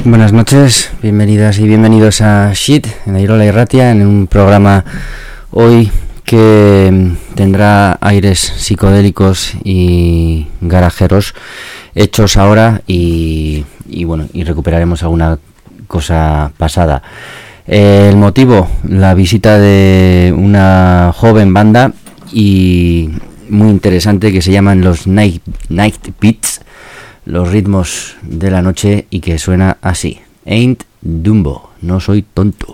Buenas noches, bienvenidas y bienvenidos a Shit en Airola y Ratia, en un programa hoy que tendrá aires psicodélicos y garajeros hechos ahora y bueno, y recuperaremos alguna cosa pasada. El motivo, la visita de una joven banda y muy interesante que se llaman los Night Beats, los ritmos de la noche, y que suena así: Ain't Dumbo, no soy tonto.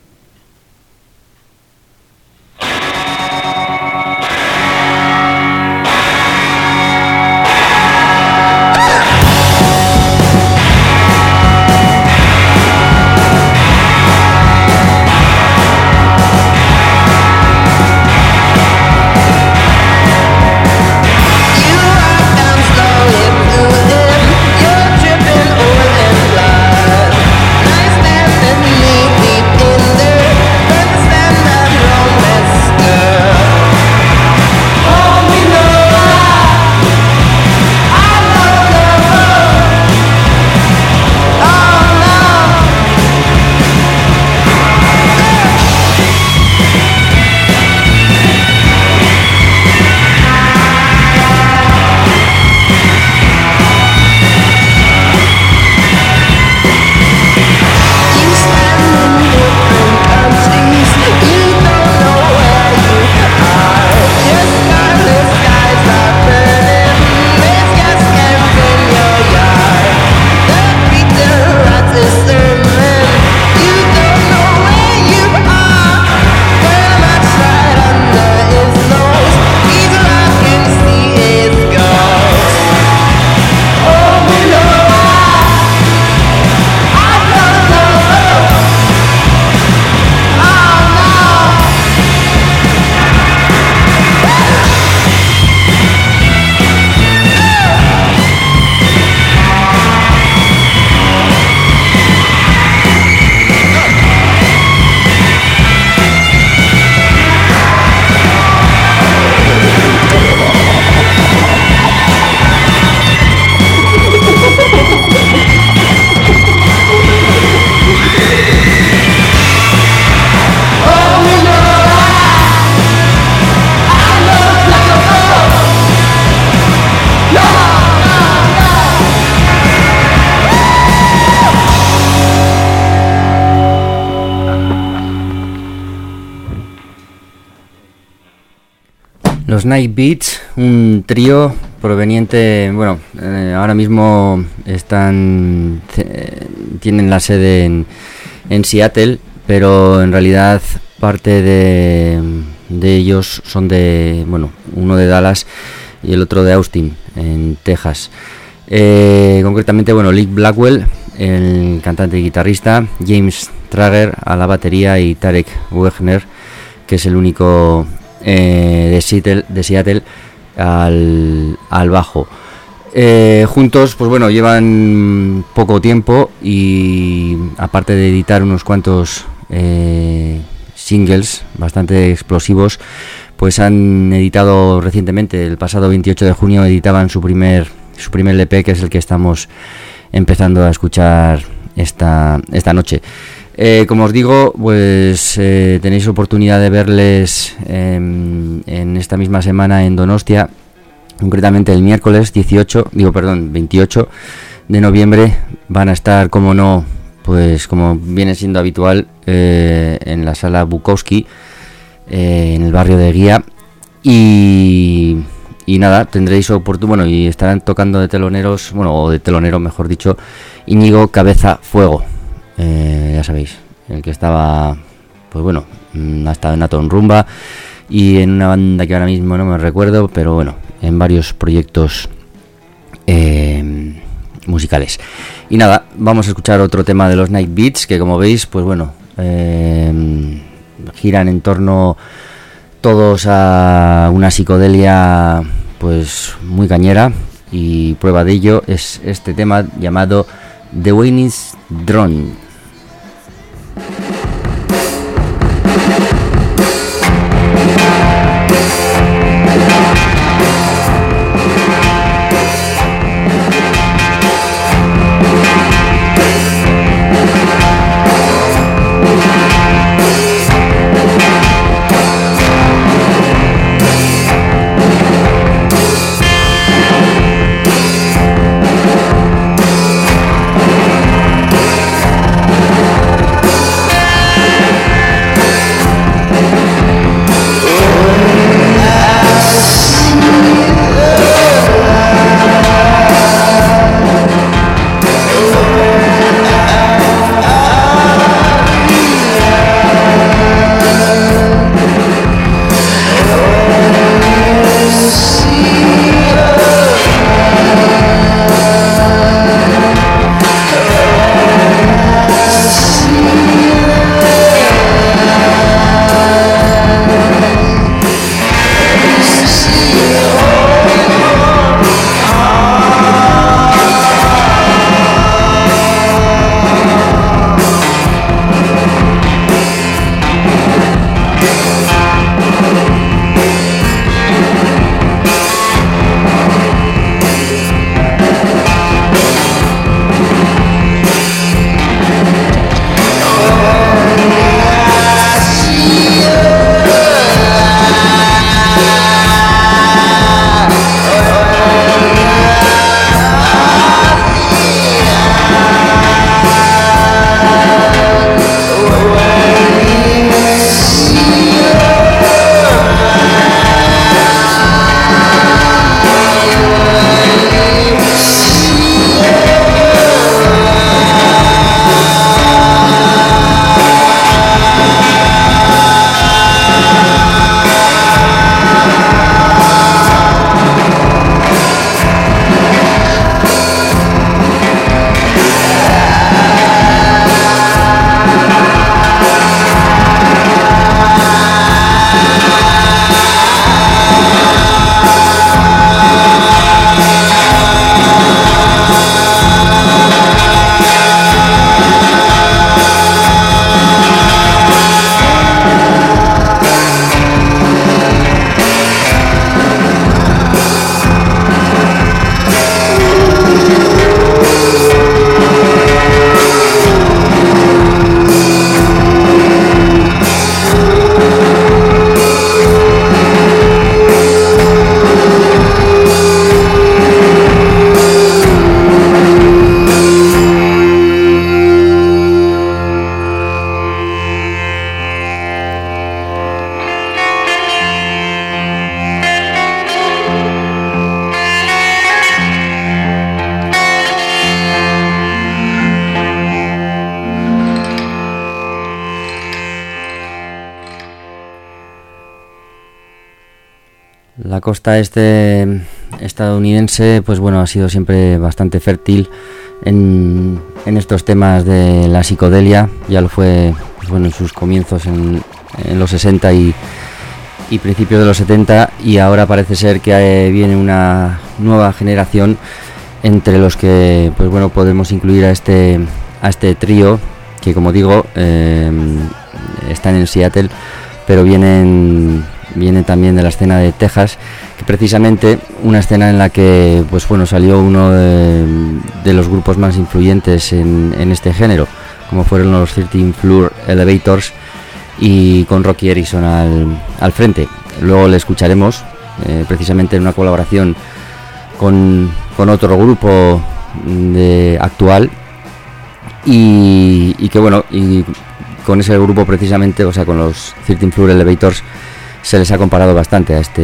Los Night Beats, un trío proveniente, bueno, ahora mismo tienen la sede en Seattle, pero en realidad parte de ellos son uno de Dallas y el otro de Austin, en Texas. Concretamente, Lee Blackwell, el cantante y guitarrista, James Trager a la batería y Tarek Wegner, que es el único de Seattle al bajo. Juntos, llevan poco tiempo y aparte de editar unos cuantos singles bastante explosivos, pues han editado recientemente, el pasado 28 de junio, editaban su primer LP, que es el que estamos empezando a escuchar esta noche. Como os digo, tenéis oportunidad de verles en esta misma semana en Donostia, concretamente el miércoles 28 de noviembre. Van a estar, como no, pues como viene siendo habitual, en la sala Bukowski, en el barrio de Guía, y nada, tendréis oportunidad, y estarán tocando de teloneros, o de telonero mejor dicho, Íñigo Cabeza Fuego. Ya sabéis, el que estaba, ha estado en Atom Rumba y en una banda que ahora mismo no me recuerdo, pero en varios proyectos musicales. Y nada, vamos a escuchar otro tema de los Night Beats, que como veis, giran en torno todos a una psicodelia muy cañera, y prueba de ello es este tema llamado The Winnie's Drone. La costa este estadounidense, pues bueno, ha sido siempre bastante fértil en estos temas de la psicodelia. Ya lo fue, pues bueno, en sus comienzos en los 60 y principios de los 70, y ahora parece ser que viene una nueva generación entre los que, pues bueno, podemos incluir a este trío que, como digo, están en Seattle, pero vienen también de la escena de Texas, que precisamente una escena en la que, pues bueno, salió uno de los grupos más influyentes en este género, como fueron los 13 Floor Elevators, y con Rocky Erickson al frente. Luego le escucharemos precisamente en una colaboración con otro grupo actual, y que bueno, y con ese grupo precisamente, o sea, con los 13 Floor Elevators, se les ha comparado bastante a esta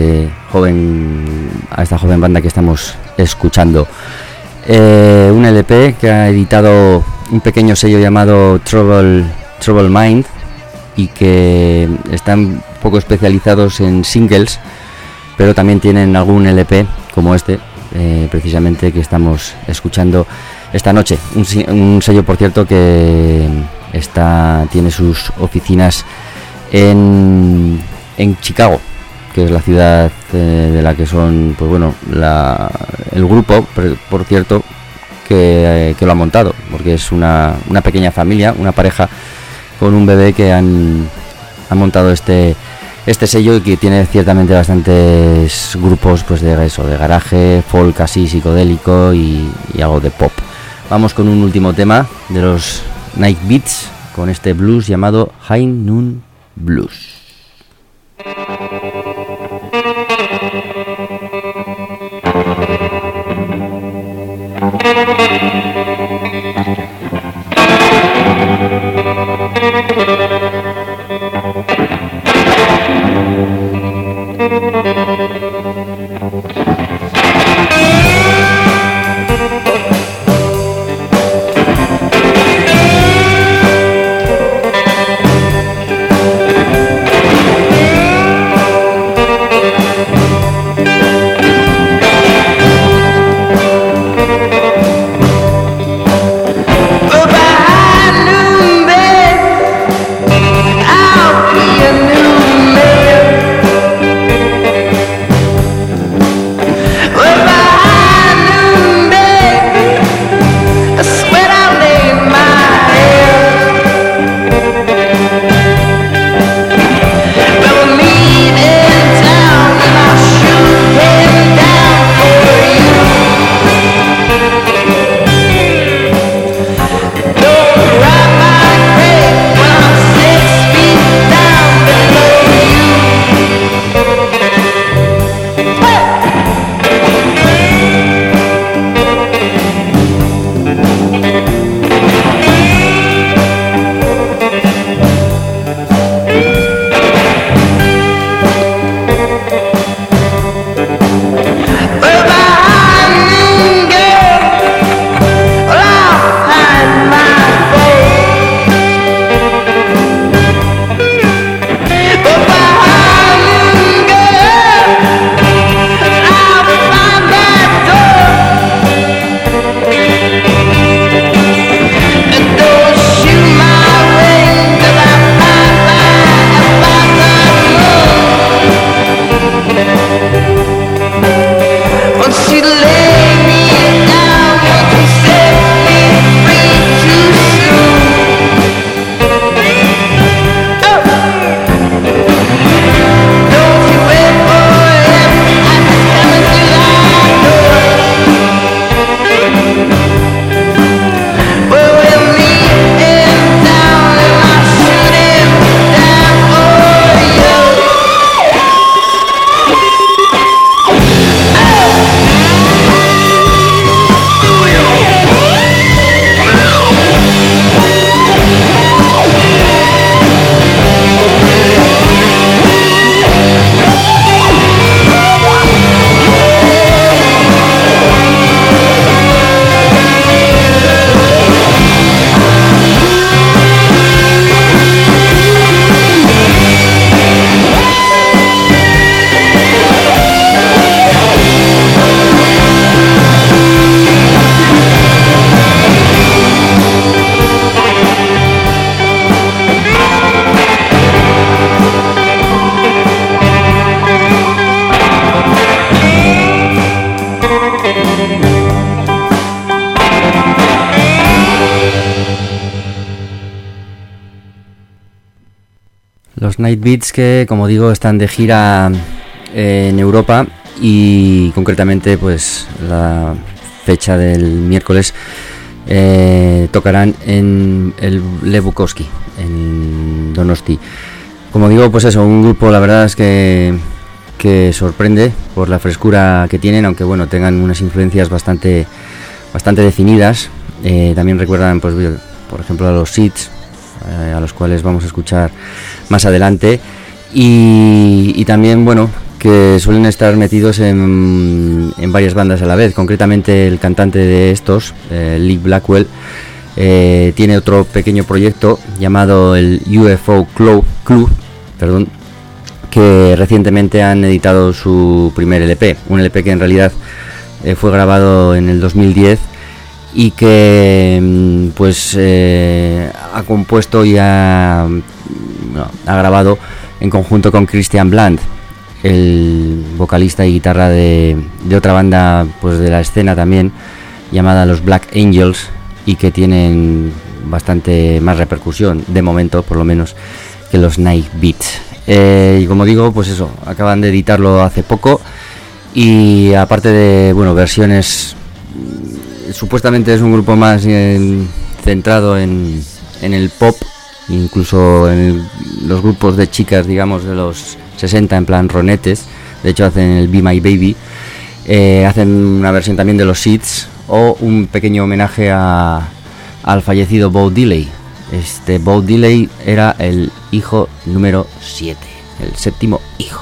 joven banda que estamos escuchando. Un LP que ha editado un pequeño sello llamado Trouble Mind, y que están un poco especializados en singles, pero también tienen algún LP como este, precisamente, que estamos escuchando esta noche. Un sello, por cierto, que tiene sus oficinas en Chicago, que es la ciudad de la que son, pues bueno, el grupo, por cierto, que lo ha montado, porque es una pequeña familia, una pareja con un bebé, que han montado este sello, y que tiene ciertamente bastantes grupos, pues de garaje, folk así psicodélico y algo de pop. Vamos con un último tema de los Night Beats, con este blues llamado High Noon Blues. Night Beats, que como digo están de gira en Europa y concretamente pues la fecha del miércoles tocarán en el Lev Bukowski en Donosti. Como digo, pues eso, un grupo la verdad es que sorprende por la frescura que tienen, aunque bueno, tengan unas influencias bastante definidas. También recuerdan, pues por ejemplo, a los Seeds, a los cuales vamos a escuchar más adelante, y también bueno, que suelen estar metidos en varias bandas a la vez. Concretamente el cantante de estos, Lee Blackwell, tiene otro pequeño proyecto llamado el UFO Club, que recientemente han editado su primer LP, un LP que en realidad fue grabado en el 2010 y que pues ha compuesto y ha grabado en conjunto con Christian Bland, el vocalista y guitarra de otra banda pues de la escena también, llamada los Black Angels, y que tienen bastante más repercusión de momento, por lo menos, que los Night Beats. Y como digo, pues eso, acaban de editarlo hace poco, y aparte de versiones, supuestamente es un grupo más centrado en el pop, incluso en los grupos de chicas, digamos, de los 60, en plan ronetes. De hecho hacen el Be My Baby, hacen una versión también de los Seeds, o un pequeño homenaje al fallecido Bo Diddley. Bo Diddley era el hijo número 7, el séptimo hijo.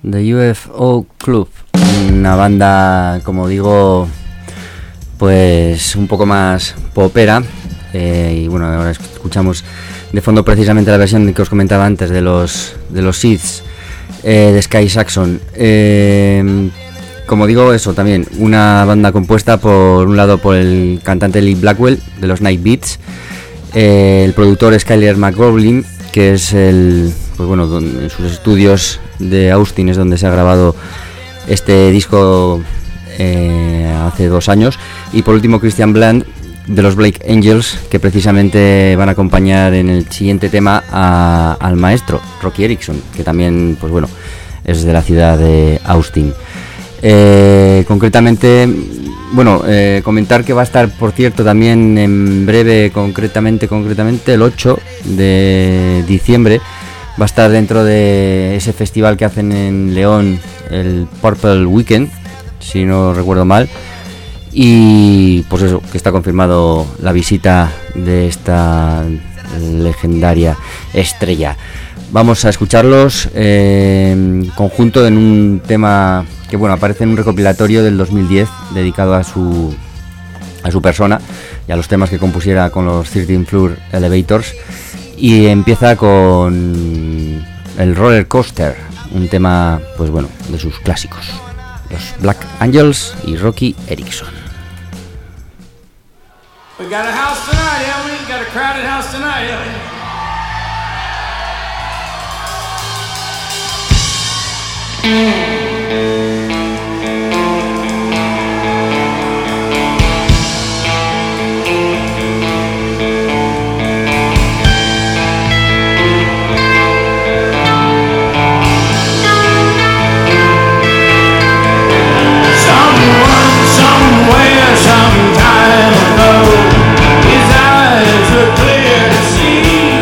The UFO Club, una banda, como digo, pues un poco más popera, y bueno, ahora escuchamos de fondo precisamente la versión que os comentaba antes de los Seeds, de Sky Saxon. Como digo, eso también, una banda compuesta por un lado por el cantante Lee Blackwell de los Night Beats, el productor Skyler McGoblin, que es pues bueno, en sus estudios de Austin es donde se ha grabado este disco hace 2 años, y por último Christian Bland de los Blake Angels, que precisamente van a acompañar en el siguiente tema al maestro Rocky Erickson, que también, pues bueno, es de la ciudad de Austin. Concretamente, bueno, comentar que va a estar, por cierto, también en breve, concretamente el 8 de diciembre, va a estar dentro de ese festival que hacen en León, el Purple Weekend, si no recuerdo mal, y pues eso, que está confirmado la visita de esta legendaria estrella. Vamos a escucharlos en conjunto en un tema que, bueno, aparece en un recopilatorio del 2010 dedicado a su persona y a los temas que compusiera con los 13 Floor Elevators, y empieza con el Roller Coaster, un tema, pues bueno, de sus clásicos, los Black Angels y Rocky Erickson. We got a house tonight, yeah, we got a crowded house tonight, yeah. Some time ago, his eyes were clear to see.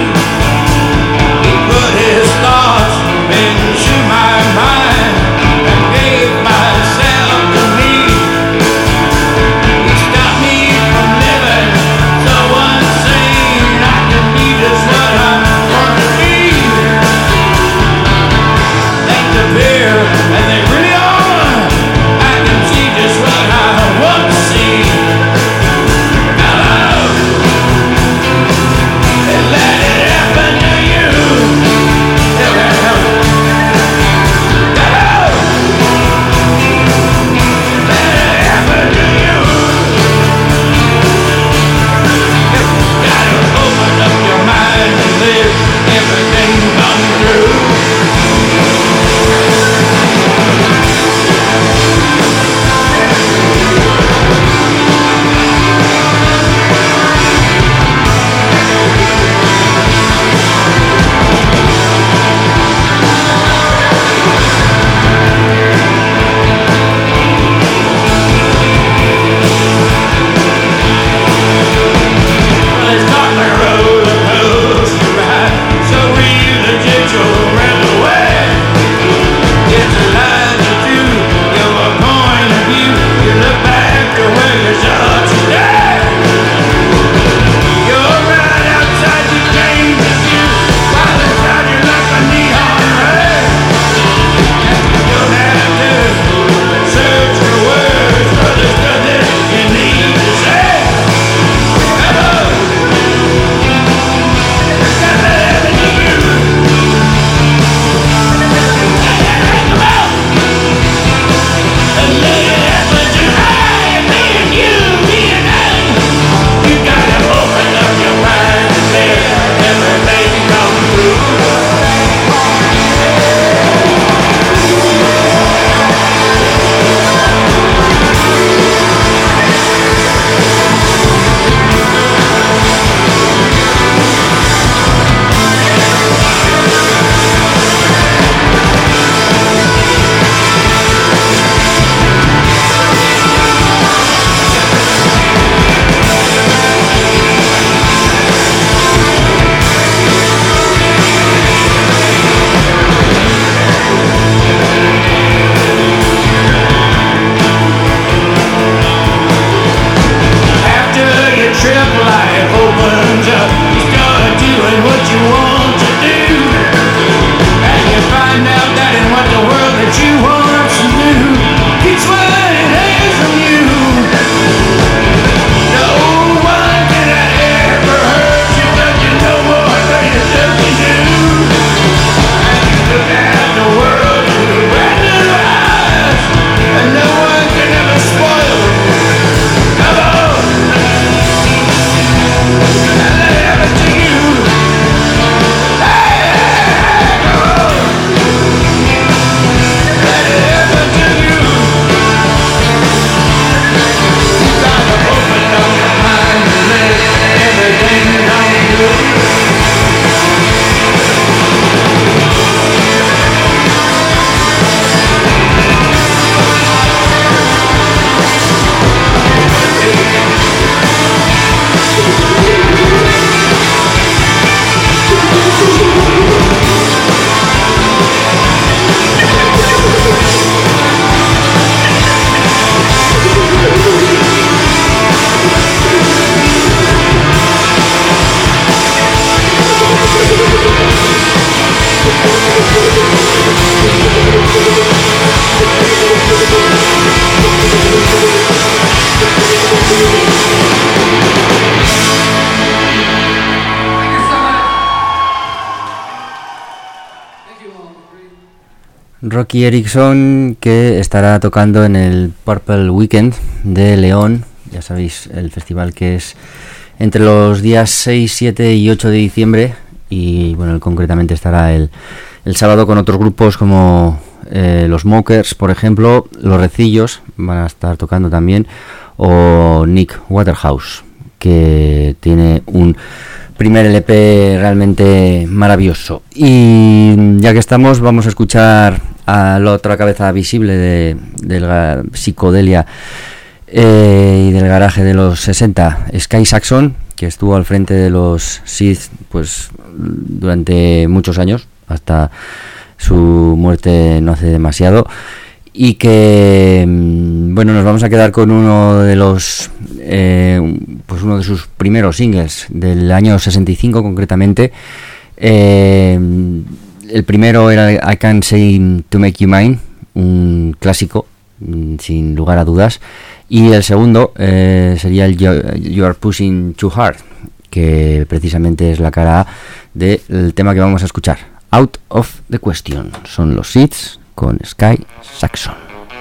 Rocky Erickson, que estará tocando en el Purple Weekend de León, ya sabéis, el festival que es entre los días 6, 7 y 8 de diciembre, y bueno, él concretamente estará el sábado con otros grupos como los Mokers, por ejemplo, los Recillos van a estar tocando también, o Nick Waterhouse, que tiene un primer LP realmente maravilloso. Y ya que estamos, vamos a escuchar a la otra cabeza visible de la psicodelia y del garaje de los 60, Sky Saxon, que estuvo al frente de los Seed pues durante muchos años, hasta su muerte no hace demasiado, y que bueno, nos vamos a quedar con uno de los pues uno de sus primeros singles del año 65 concretamente. El primero era I Can't Say To Make You Mine, un clásico sin lugar a dudas, y el segundo sería el You Are Pushing Too Hard, que precisamente es la cara A del tema que vamos a escuchar. Out of the Question son los Seeds con Sky Saxon.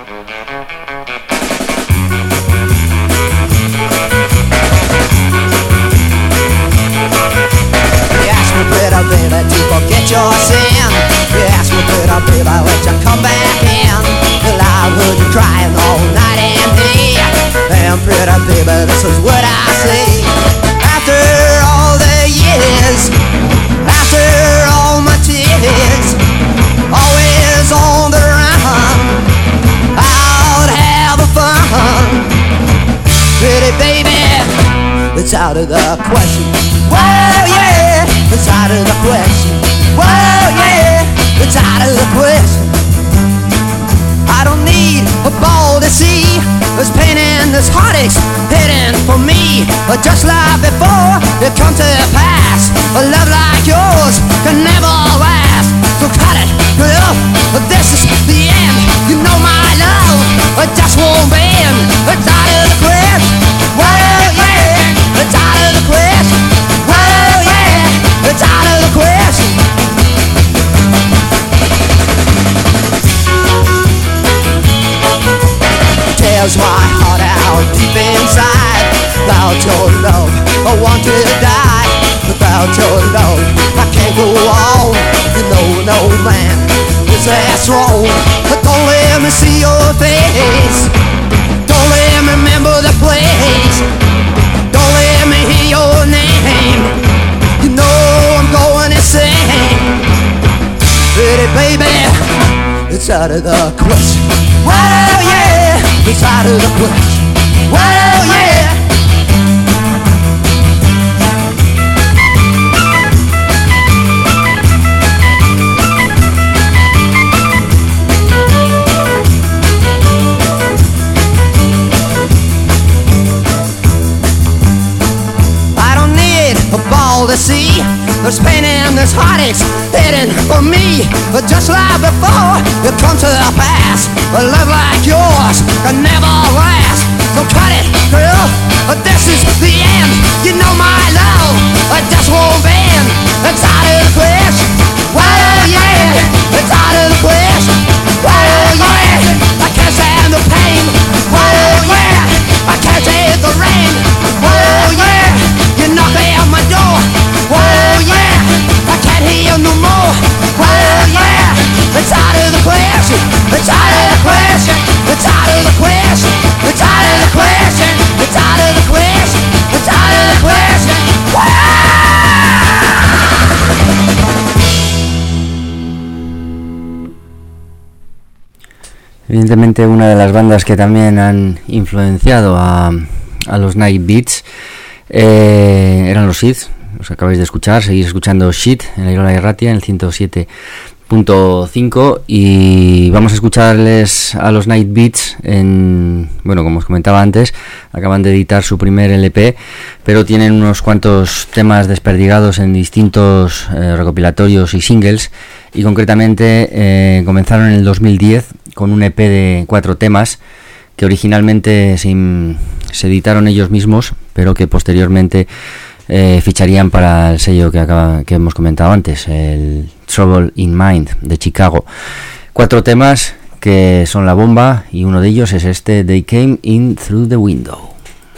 Baby, to forget your sin. You ask me, pretty baby, let you come back in. Well, I heard you crying all night and day. And pretty baby, this is what I say. After all the years, after all my tears, always on the run, out have fun. Pretty baby, it's out of the question. Well, yeah, it's out of the question. Well, yeah, it's out of the question. I don't need a ball to see. There's pain and there's heartaches hidden for me. But just like before, it come to pass. A love like yours can never last. So cut it, this is the end. You know my love, it just won't bend. It's out of the question. Well, yeah, it's out of the question. Well, yeah, it's out of the question. Tears my heart out deep inside. Without your love, I want to die. Without your love, I can't go on. You know, no man is that strong. But don't let me see your face. Don't let me remember the place. Don't let me hear your name. You know I'm going insane. Pretty baby, it's out of the question. Well, yeah, it's out of the question. Well, yeah. To see, there's pain and there's heartaches hidden for me. But just like before, it comes to the past. A love like yours can never last. So cut it, girl, this is the end. You know my love, it just won't bend. It's out of the question. Well, yeah, it's out of the question. Well, yeah, I can't stand the pain. Well, yeah, I can't take the rain. Well, yeah, you knock on my door. Well, yeah, I can't hear no more. Well, yeah, it's out of the question. It's out of the question. It's out of the question. It's out of the question. It's out of the question. It's out of the question. Evidentemente una de las bandas que también han influenciado a los Night Beats eran los Seed. Os acabáis de escuchar, seguís escuchando Shit en la Irola Erratia en el 107.5 y vamos a escucharles a los Night Beats bueno, como os comentaba antes, acaban de editar su primer LP, pero tienen unos cuantos temas desperdigados en distintos recopilatorios y singles, y concretamente comenzaron en el 2010 con un EP de 4 temas que originalmente se editaron ellos mismos, pero que posteriormente ficharían para el sello que hemos comentado antes, el Trouble in Mind de Chicago. 4 temas que son la bomba y uno de ellos es este They Came In Through the Window.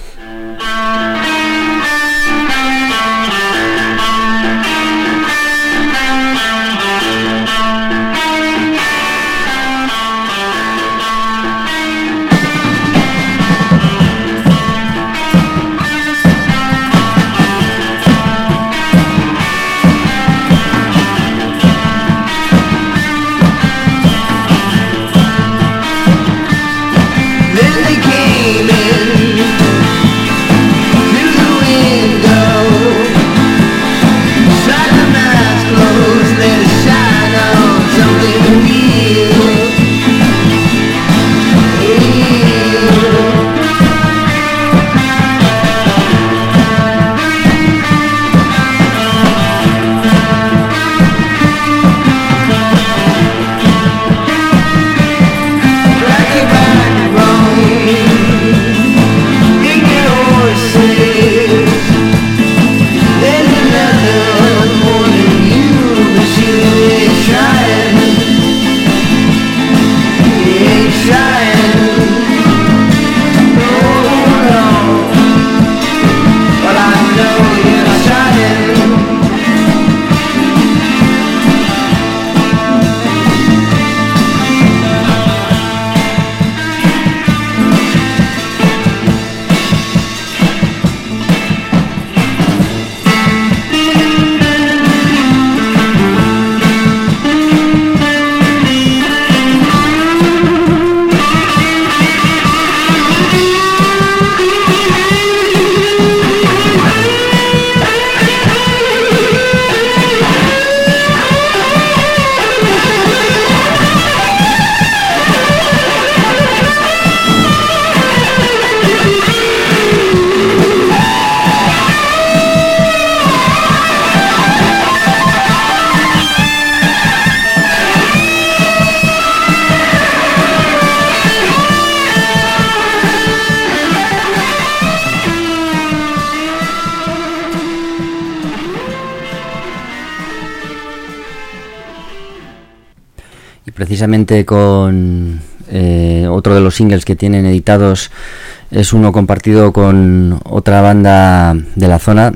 Precisamente con otro de los singles que tienen editados es uno compartido con otra banda de la zona,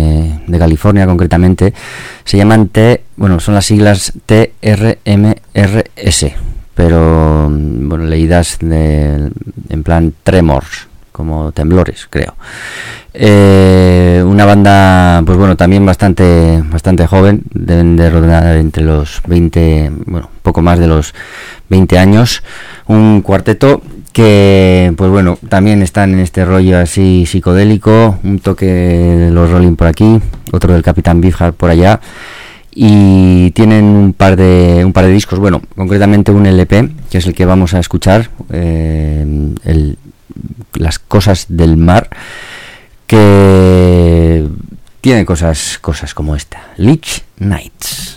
de California concretamente. Se llaman son las siglas TRMRS, pero bueno, leídas en plan Tremors, como temblores, creo. Una banda, pues bueno, también bastante joven, deben de rondar entre los 20, bueno, poco más de los 20 años. Un cuarteto que, pues bueno, también están en este rollo así psicodélico, un toque de los Rolling por aquí, otro del Capitán Beefheart por allá, y tienen un par de discos, bueno, concretamente un LP, que es el que vamos a escuchar, Las Cosas del Mar, que tiene cosas como esta, Leech Nights.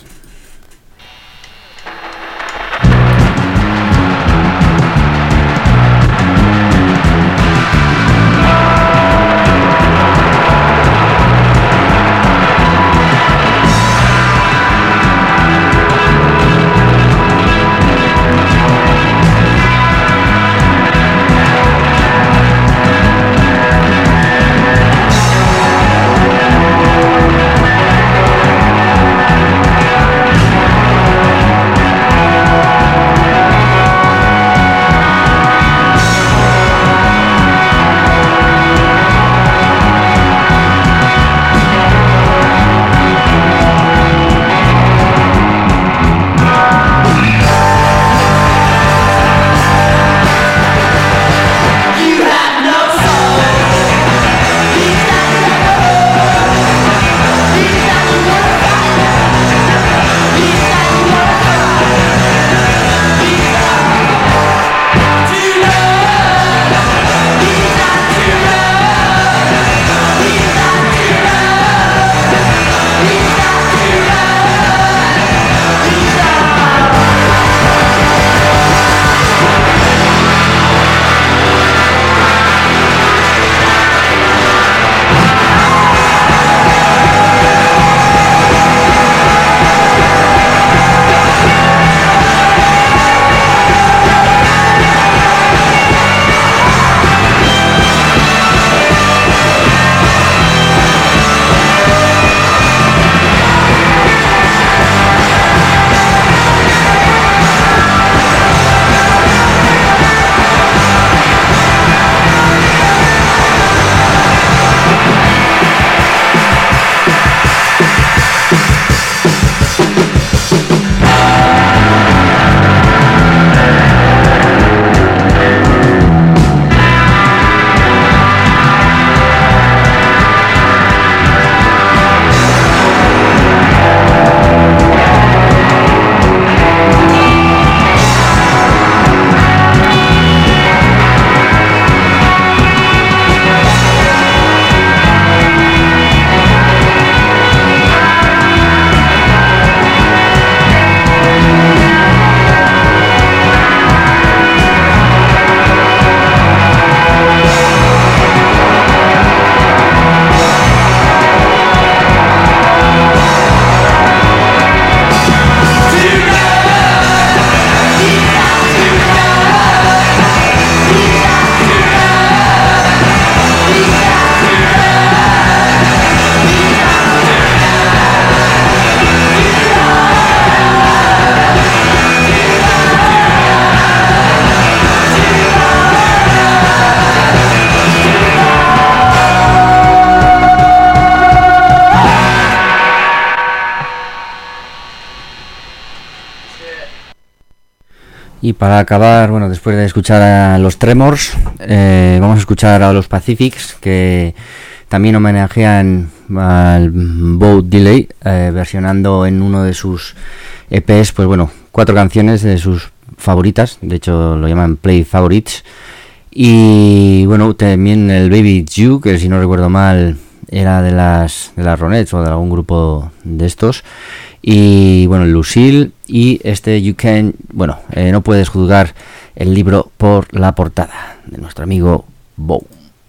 Y para acabar, bueno, después de escuchar a los Tremors, vamos a escuchar a los Pacifics, que también homenajean al Boat Delay, versionando en uno de sus EPs, pues bueno, 4 canciones de sus favoritas, de hecho lo llaman Play Favorites. Y bueno, también el Baby It's You, que si no recuerdo mal era de las Ronettes o de algún grupo de estos. Y bueno, Lucille y este You Can, bueno, no puedes juzgar el libro por la portada, de nuestro amigo Bow.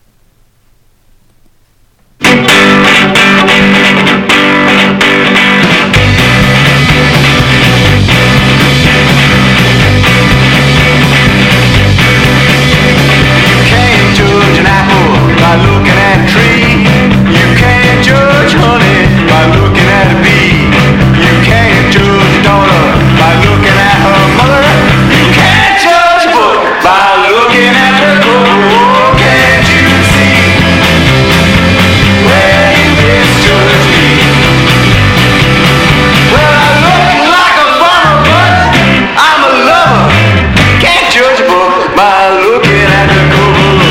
By looking at a tree, you can't judge honey by looking at a bee. You can't judge a daughter by looking at her mother. You can't judge a book by looking at the cover. Can't you see where you misjudge me? Well, I look like a farmer, but I'm a lover. Can't judge a book by looking at the cover.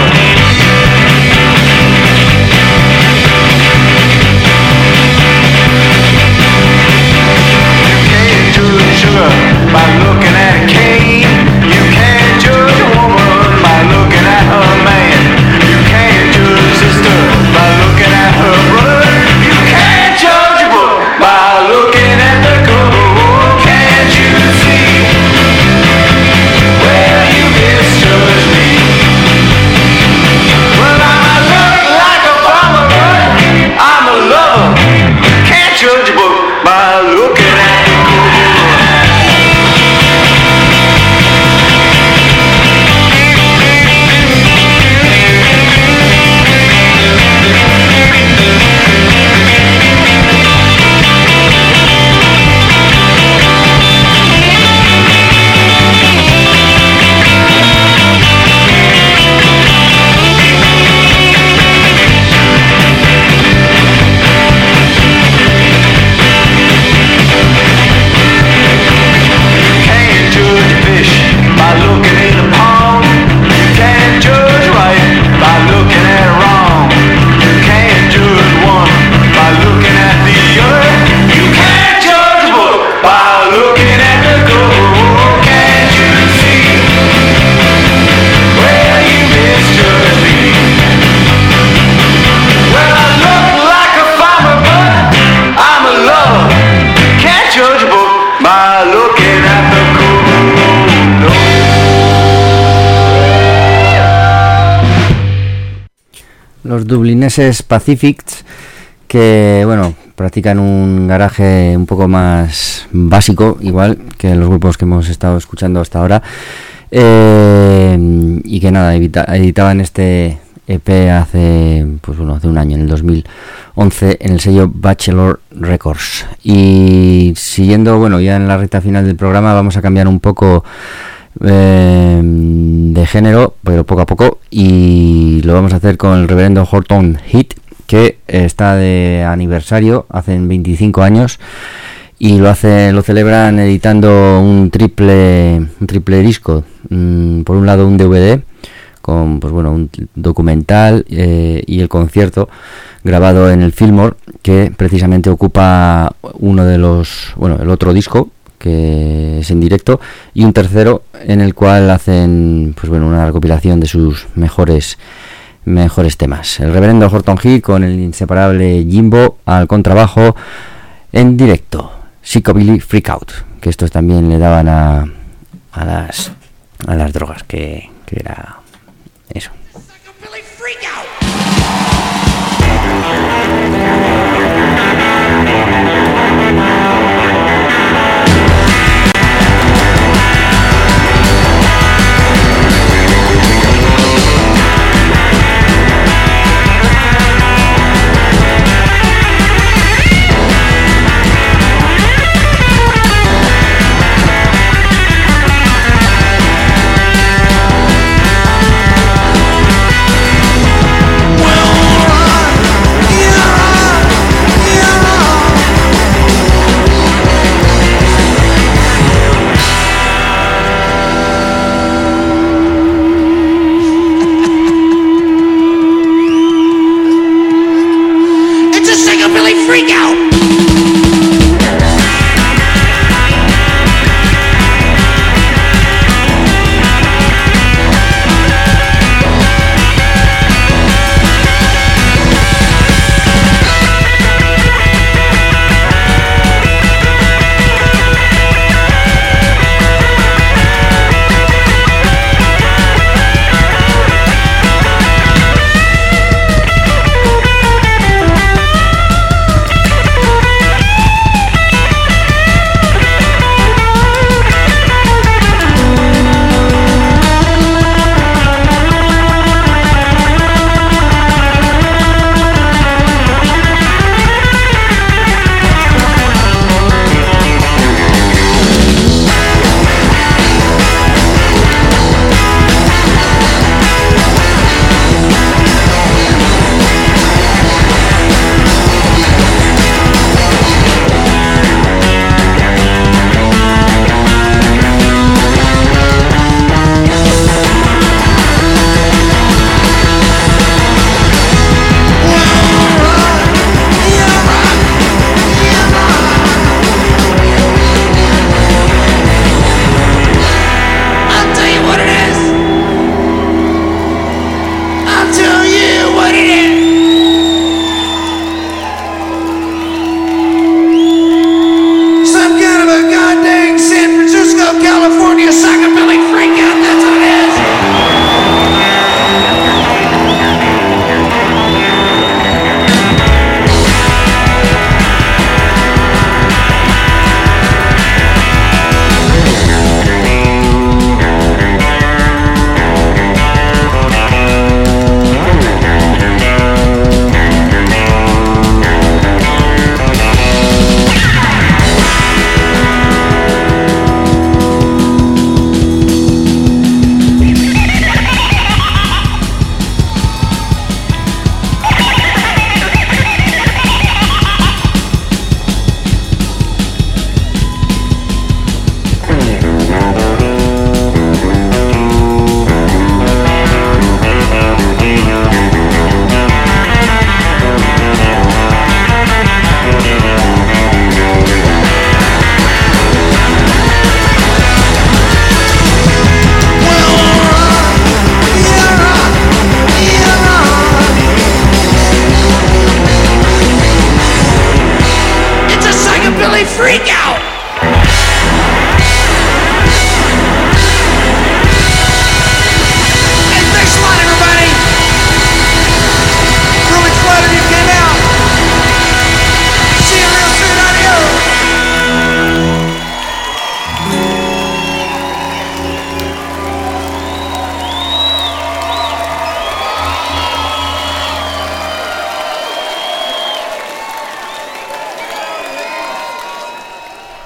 By looking at a cane, you can't judge a woman by looking at her man. You can't judge a sister by looking at her brother. You can't judge a book by looking at the cover. Oh, can't you see where you misjudge me? Well, I look like a farmer, but I'm a lover. Can't judge a book by looking at the cover. Los dublineses Pacifics, que bueno, practican un garaje un poco más básico, igual que los grupos que hemos estado escuchando hasta ahora, y que nada, editaban este EP hace un año, en el 2011, en el sello Bachelor Records. Y siguiendo, bueno, ya en la recta final del programa vamos a cambiar un poco de género, pero poco a poco, y lo vamos a hacer con el reverendo Horton Heat, que está de aniversario, hacen 25 años, y lo celebran editando un triple disco. Por un lado un DVD con un documental y el concierto grabado en el Fillmore, que precisamente ocupa el otro disco, que es en directo, y un tercero en el cual hacen una recopilación de sus mejores temas. El reverendo Horton Heat con el inseparable Jimbo al contrabajo en directo. Psychobilly Freak Out, que estos también le daban a las drogas, que era eso. Psychobilly Freak Out.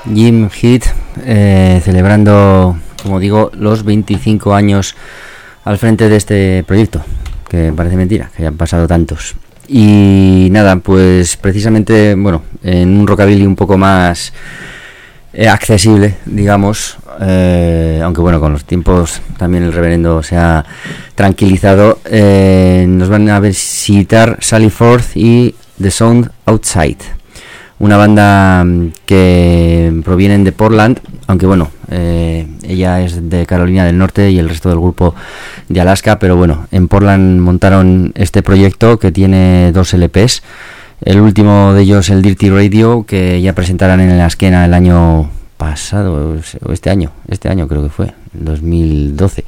Jim Heath, celebrando, como digo, los 25 años al frente de este proyecto, que parece mentira, que ya han pasado tantos. Y nada, pues precisamente, bueno, en un rockabilly un poco más accesible, digamos, aunque bueno, con los tiempos también el reverendo se ha tranquilizado, nos van a visitar Sally Forth y The Sound Outside, una banda que provienen de Portland, aunque bueno, ella es de Carolina del Norte y el resto del grupo de Alaska, pero bueno, en Portland montaron este proyecto que tiene 2 LPs, el último de ellos el Dirty Radio, que ya presentarán en la esquena el año pasado, o este año creo que fue, 2012.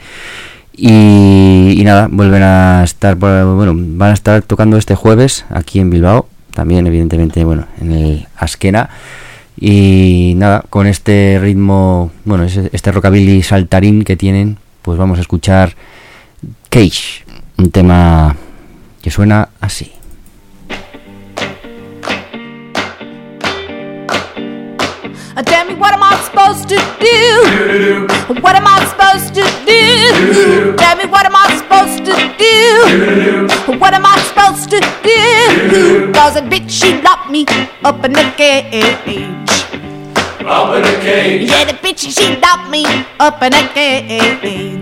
Y nada, vuelven a estar, bueno, van a estar tocando este jueves aquí en Bilbao, también evidentemente, bueno, en el Askena. Y nada, con este ritmo, bueno, este rockabilly saltarín que tienen, pues vamos a escuchar Cage, un tema que suena así. Tell me, what am I supposed to do? What am I supposed to do? Tell me, what am I supposed to do? What am I supposed to do? Cause a bitch, she locked me up in the cage. Up in the cage. Yeah, the bitch, she locked me up in a cage.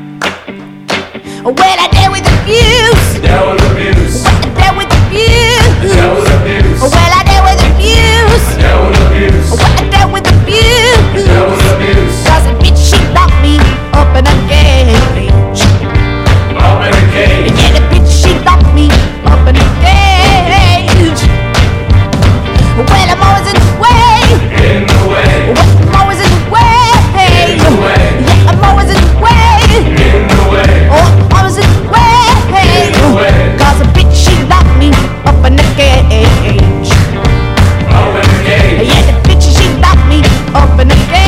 Well, I dealt with abuse. Dealt with abuse. I dealt with abuse. Dealt with abuse. Well, I dealt with abuse. Dealt with abuse. I dealt with abuse. Dealt with abuse. Cause a bitch, she locked me up in a cage. Up in a cage. Yeah, the bitch, she locked me up in a cage. Well, I'm always in the way. In the way. Well, I'm always in the way. In the way. Yeah, I'm always in the way. In the way. Oh, I'm always in the way. In the way. Cause a bitch, she locked me up in a cage. Up in the cage. Yeah, the bitch, she locked me up in a cage.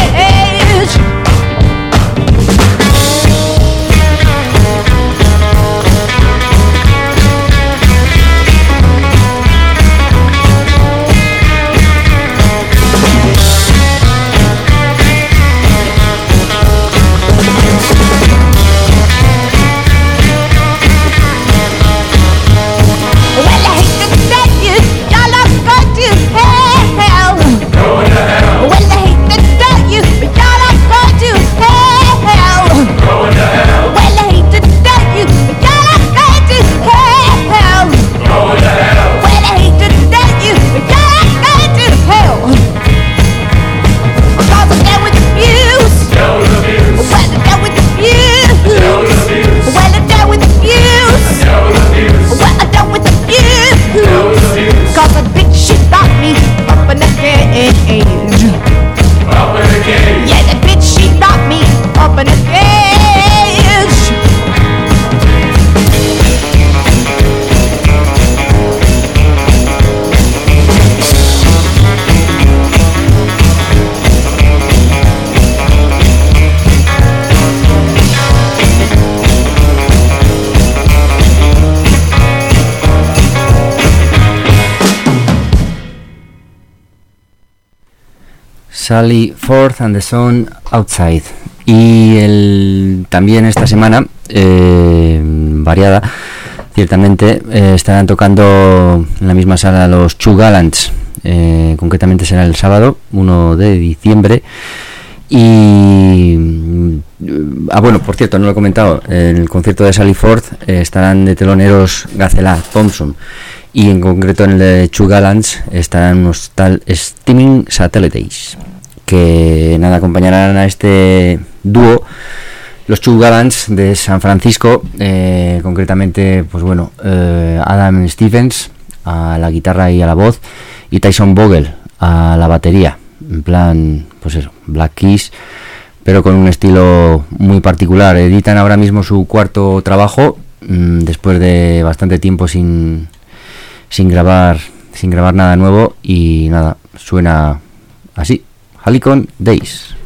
Sally Forth and the Sound Outside. Y también esta semana, variada, ciertamente, estarán tocando en la misma sala los Two Gallants. Concretamente será el sábado 1 de diciembre. Y bueno, por cierto, no lo he comentado, en el concierto de Sally Forth estarán de teloneros Gazella, Thompson, y en concreto en el de Two Gallants estarán unos tal Steaming Satellites, que nada, acompañarán a este dúo, los Two Gallants de San Francisco, concretamente, pues bueno, Adam Stephens a la guitarra y a la voz, y Tyson Vogel a la batería, en plan, pues eso, Black Keys, pero con un estilo muy particular. Editan ahora mismo su cuarto trabajo, después de bastante tiempo sin grabar nada nuevo, y nada, suena así, Halicon Days.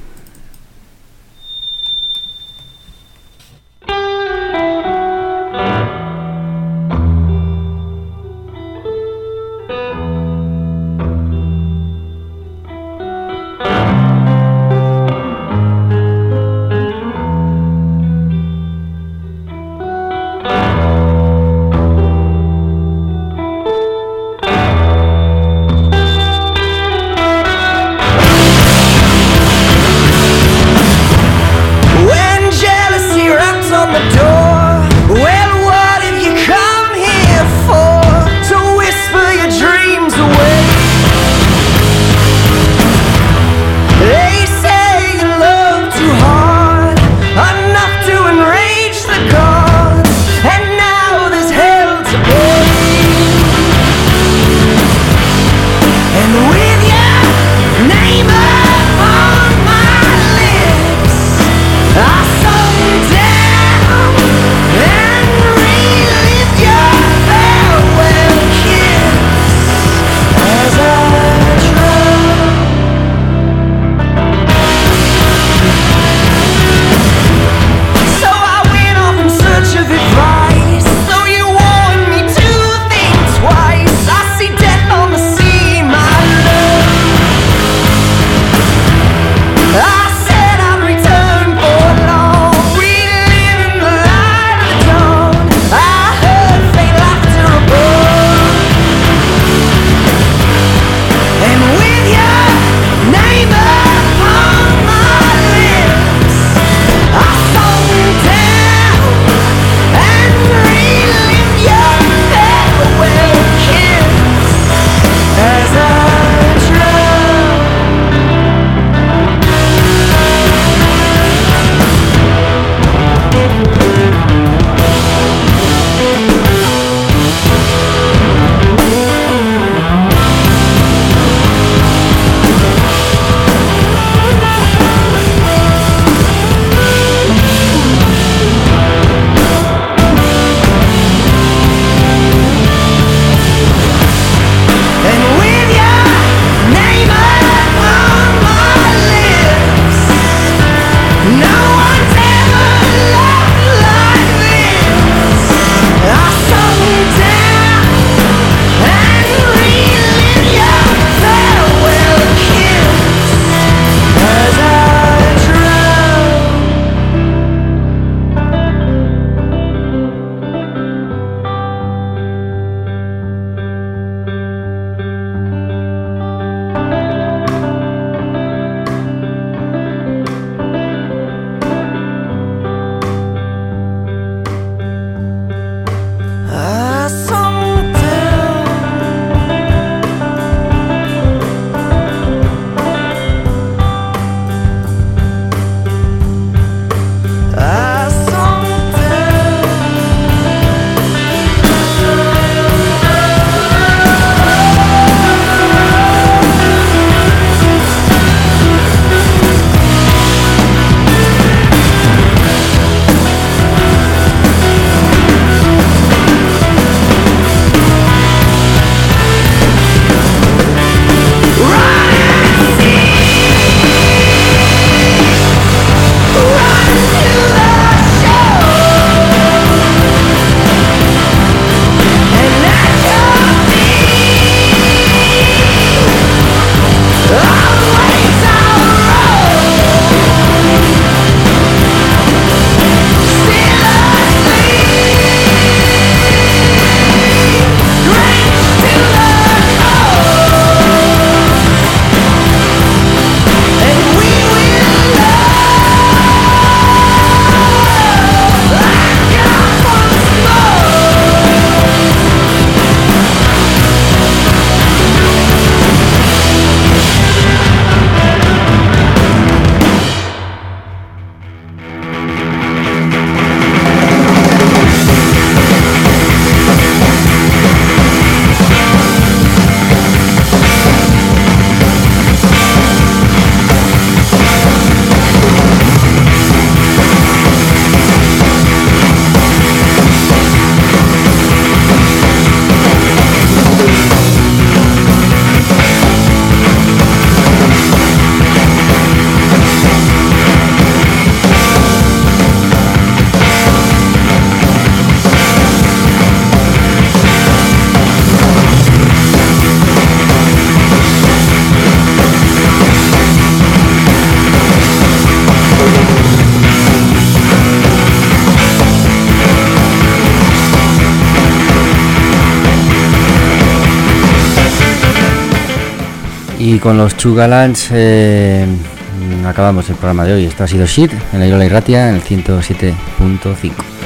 Y con los Chugalans acabamos el programa de hoy. Esto ha sido Shit en la Irola y Ratia en el 107.5.